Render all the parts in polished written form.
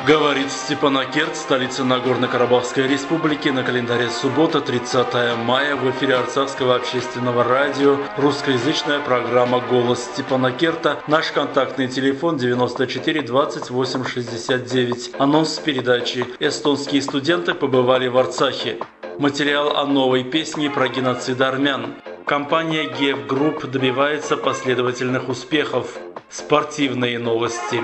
Говорит Степанакерт, столица Нагорно-Карабахской республики. На календаре суббота, 30 мая. В эфире Арцахского общественного радио. Русскоязычная программа «Голос Степанакерта». Наш контактный телефон 94 28 69. Анонс передачи. Эстонские студенты побывали в Арцахе. Материал о новой песне про геноцид армян. Компания GEF Group добивается последовательных успехов. Спортивные новости.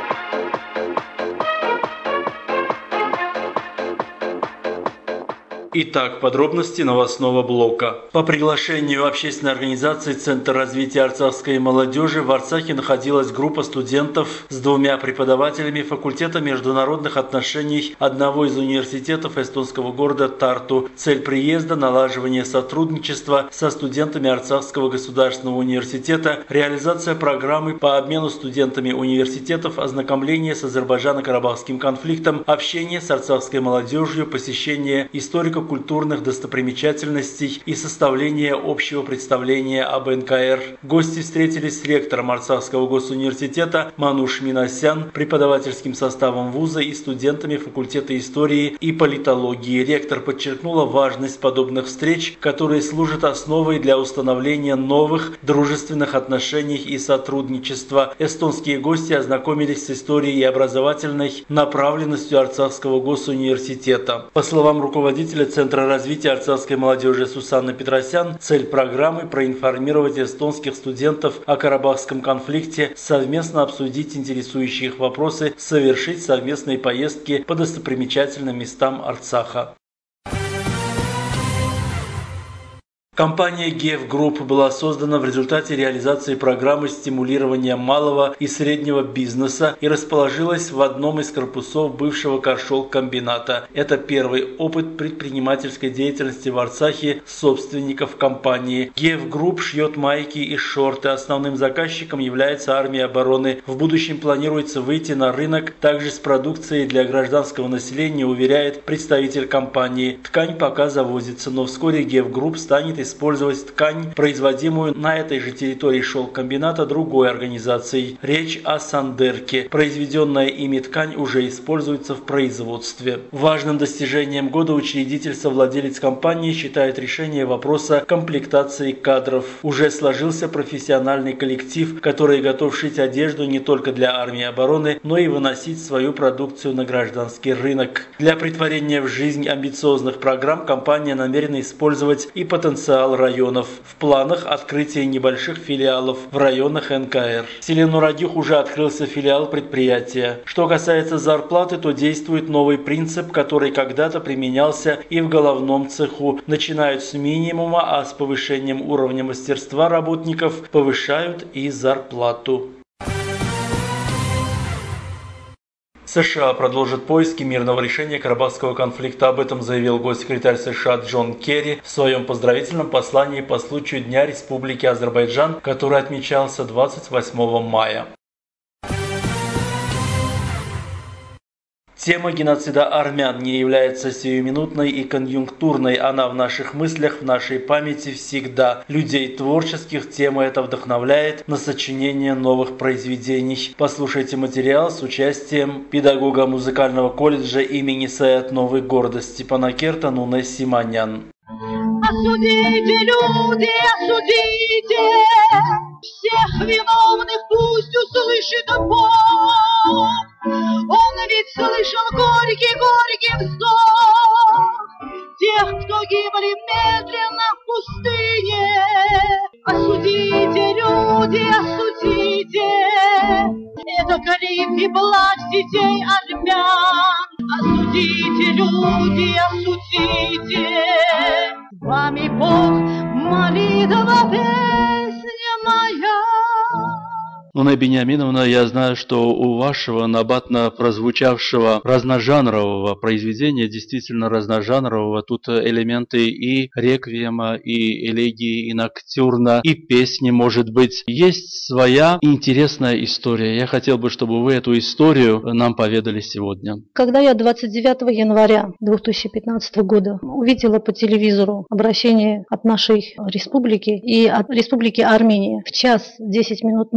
Итак, подробности новостного блока. По приглашению общественной организации Центр развития арцахской молодежи в Арцахе находилась группа студентов с двумя преподавателями факультета международных отношений одного из университетов эстонского города Тарту. Цель приезда – налаживание сотрудничества со студентами Арцахского государственного университета, реализация программы по обмену студентами университетов, ознакомление с Азербайджано-Карабахским конфликтом, общение с арцахской молодежью, посещение историко-культурных достопримечательностей и составление общего представления об НКР. Гости встретились с ректором Арцахского госуниверситета Мануш Минасян, преподавательским составом вуза и студентами факультета истории и политологии. Ректор подчеркнула важность подобных встреч, которые служат основой для установления новых дружественных отношений и сотрудничества. Эстонские гости ознакомились с историей и образовательной направленностью Арцахского госуниверситета. По словам руководителя Центра развития арцахской молодежи Сусанны Петросян, цель программы – проинформировать эстонских студентов о Карабахском конфликте, совместно обсудить интересующие их вопросы, совершить совместные поездки по достопримечательным местам Арцаха. Компания GEF Group была создана в результате реализации программы стимулирования малого и среднего бизнеса и расположилась в одном из корпусов бывшего Каршол-комбината. Это первый опыт предпринимательской деятельности в Арцахе собственников компании. GEF Group шьет майки и шорты. Основным заказчиком является армия обороны. В будущем планируется выйти на рынок также с продукцией для гражданского населения, уверяет представитель компании. Ткань пока завозится, но вскоре GEF Group станет использовать ткань, производимую на этой же территории шелкомбината другой организацией. Речь о Сандерке. Произведенная ими ткань уже используется в производстве. Важным достижением года учредитель-совладелец компании считает решение вопроса комплектации кадров. Уже сложился профессиональный коллектив, который готов шить одежду не только для армии обороны, но и выносить свою продукцию на гражданский рынок. Для претворения в жизнь амбициозных программ компания намерена использовать и потенциал районов. В планах открытие небольших филиалов в районах НКР. В селе Нурадюх уже открылся филиал предприятия. Что касается зарплаты, то действует новый принцип, который когда-то применялся и в головном цеху. Начинают с минимума, а с повышением уровня мастерства работников повышают и зарплату. США продолжит поиски мирного решения Карабахского конфликта. Об этом заявил госсекретарь США Джон Керри в своем поздравительном послании по случаю Дня Республики Азербайджан, который отмечался 28 мая. Тема геноцида армян не является сиюминутной и конъюнктурной, она в наших мыслях, в нашей памяти всегда. Людей творческих тема эта вдохновляет на сочинение новых произведений. Послушайте материал с участием педагога музыкального колледжа имени Саят Новый города Степанакерта Нуне Симанян. Осудите, люди, осудите, всех виновных пусть услышит Бог. Он ведь слышал горький вздох тех, кто гибли медленно в пустыне. Осудите, люди, осудите, это крик и плач детей армян. Осудите, люди, осудите, с вами Бог, молитва, песня моя. Нуне Бениаминовна, я знаю, что у вашего набатно прозвучавшего разножанрового произведения, действительно разножанрового, тут элементы и реквиема, и элегии, и ноктюрна, и песни, может быть. Есть своя интересная история. Я хотел бы, чтобы вы эту историю нам поведали сегодня. Когда я 29 января 2015 года увидела по телевизору обращение от нашей республики и от республики Армения в час 10 минут ночи,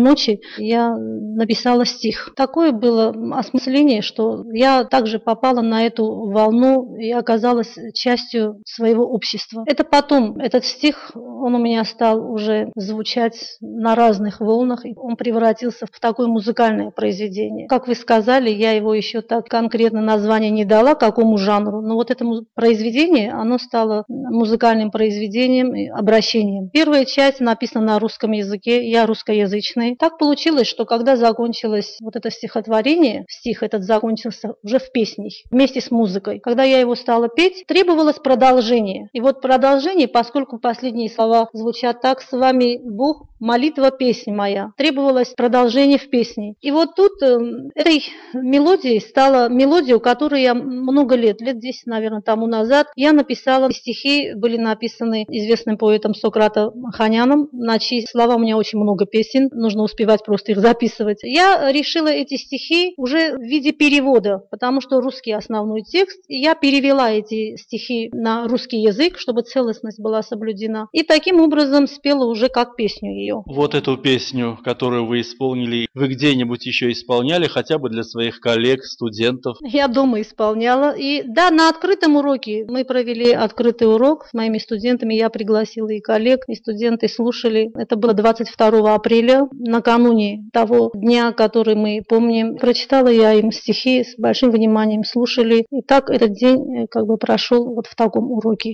я написала стих. Такое было осмысление, что я также попала на эту волну и оказалась частью своего общества. Это потом, этот стих, он у меня стал уже звучать на разных волнах, и он превратился в такое музыкальное произведение. Как вы сказали, я его еще так конкретно название не дала, какому жанру, но вот это произведение, оно стало музыкальным произведением и обращением. Первая часть написана на русском языке, я русскоязычный. Так получилось, что когда закончилось вот это стихотворение, стих этот закончился уже в песне, вместе с музыкой. Когда я его стала петь, требовалось продолжение. И вот продолжение, поскольку последние слова звучат так: «С вами Бог, молитва, песня моя», требовалось продолжение в песне. И вот тут этой мелодией стала мелодия, которую я много лет 10, наверное, тому назад, я написала. Стихи были написаны известным поэтом Сократом Ханяном, на чьи слова у меня очень много песен, нужно успевать просто их записывать. Я решила эти стихи уже в виде перевода, потому что русский основной текст, и я перевела эти стихи на русский язык, чтобы целостность была соблюдена, и таким образом спела уже как песню ее. Вот эту песню, которую вы исполнили, вы где-нибудь еще исполняли, хотя бы для своих коллег, студентов? Я дома исполняла. И да, на открытом уроке мы провели открытый урок с моими студентами. Я пригласила и коллег, и студенты слушали. Это было 22 апреля, накануне того дня, который мы помним. Прочитала я им стихи, с большим вниманием слушали. И так этот день прошел вот в таком уроке.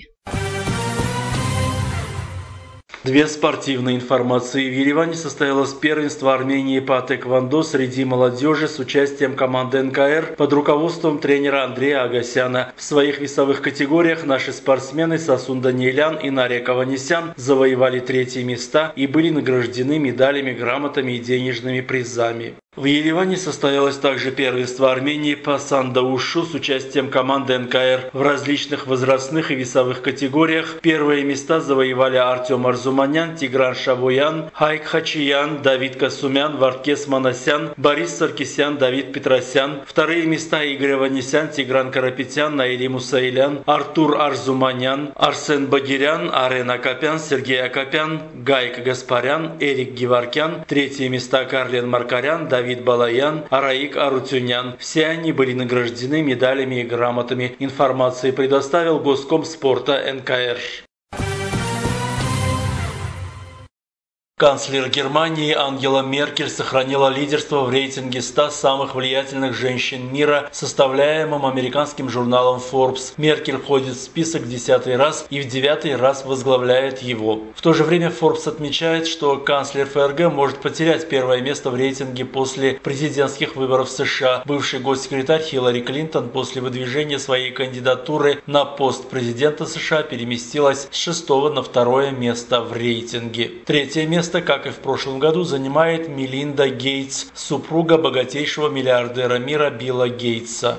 Две спортивные информации. В Ереване состоялось первенство Армении по тэквондо среди молодежи с участием команды НКР под руководством тренера Андрея Агасяна. В своих весовых категориях наши спортсмены Сасун Даниэлян и Нарек Аванесян завоевали 3-е места и были награждены медалями, грамотами и денежными призами. В Ереване состоялось также первенство Армении по сандаушу с участием команды НКР в различных возрастных и весовых категориях. Первые места завоевали Артем Арзуманян, Тигран Шавоян, Хайк Хачиян, Давид Касумян, Варкес Манасян, Борис Саркисян, Давид Петросян. Вторые места Игорь Аванесян, Тигран Карапетян, Наили Мусаилян, Артур Арзуманян, Арсен Багирян, Арен Акопян, Сергей Акопян, Гайк Гаспарян, Эрик Геворкян. Третьи места Карлен Маркарян, Давид Балаян, Араик Арутюнян. Все они были награждены медалями и грамотами. Информации предоставил Госком спорта НКР. Канцлер Германии Ангела Меркель сохранила лидерство в рейтинге 100 самых влиятельных женщин мира, составляемом американским журналом Forbes. Меркель входит в список 10-й раз и в 9-й раз возглавляет его. В то же время Forbes отмечает, что канцлер ФРГ может потерять первое место в рейтинге после президентских выборов в США. Бывший госсекретарь Хиллари Клинтон после выдвижения своей кандидатуры на пост президента США переместилась с 6-го на 2-е место в рейтинге. Третье место, как и в прошлом году, занимает Мелинда Гейтс, супруга богатейшего миллиардера мира Билла Гейтса.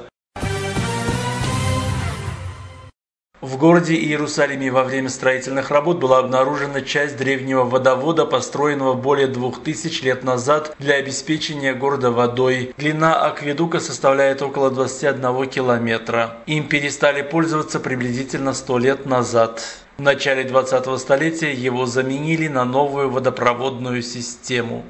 В городе Иерусалиме во время строительных работ была обнаружена часть древнего водовода, построенного более 2000 лет назад для обеспечения города водой. Длина акведука составляет около 21 километра. Им перестали пользоваться приблизительно 100 лет назад. В начале 20-го столетия его заменили на новую водопроводную систему.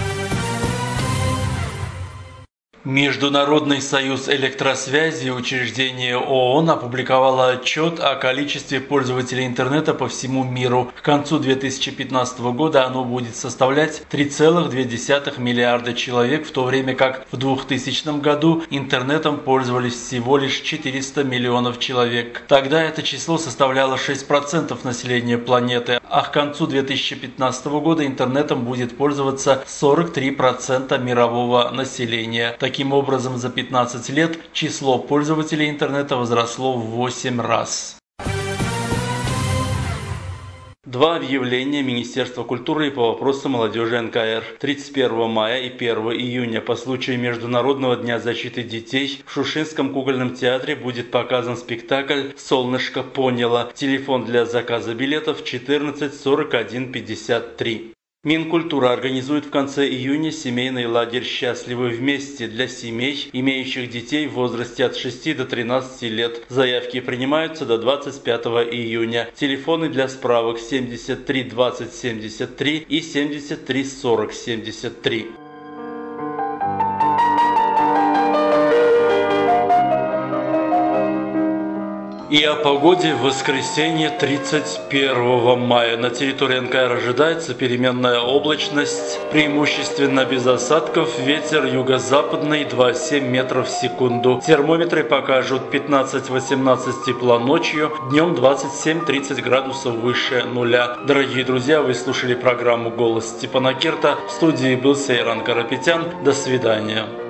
Международный союз электросвязи и учреждение ООН опубликовало отчет о количестве пользователей интернета по всему миру. К концу 2015 года оно будет составлять 3,2 миллиарда человек, в то время как в 2000 году интернетом пользовались всего лишь 400 миллионов человек. Тогда это число составляло 6% населения планеты, а к концу 2015 года интернетом будет пользоваться 43% мирового населения. Таким образом, за 15 лет число пользователей интернета возросло в 8 раз. Два объявления Министерства культуры по вопросам молодежи НКР. 31 мая и 1 июня по случаю Международного дня защиты детей в Шушинском кукольном театре будет показан спектакль «Солнышко поняло». Телефон для заказа билетов 14 41 53. Минкультура организует в конце июня семейный лагерь «Счастливы вместе» для семей, имеющих детей в возрасте от 6 до 13 лет. Заявки принимаются до 25 июня. Телефоны для справок 73 20 73 и 73 40 73. И о погоде в воскресенье 31 мая. На территории НКР ожидается переменная облачность, преимущественно без осадков, ветер юго-западный 2,7 метров в секунду. Термометры покажут 15-18 тепла ночью, днем 27-30 градусов выше нуля. Дорогие друзья, вы слушали программу «Голос Степана Керта». В студии был Сейран Карапетян. До свидания.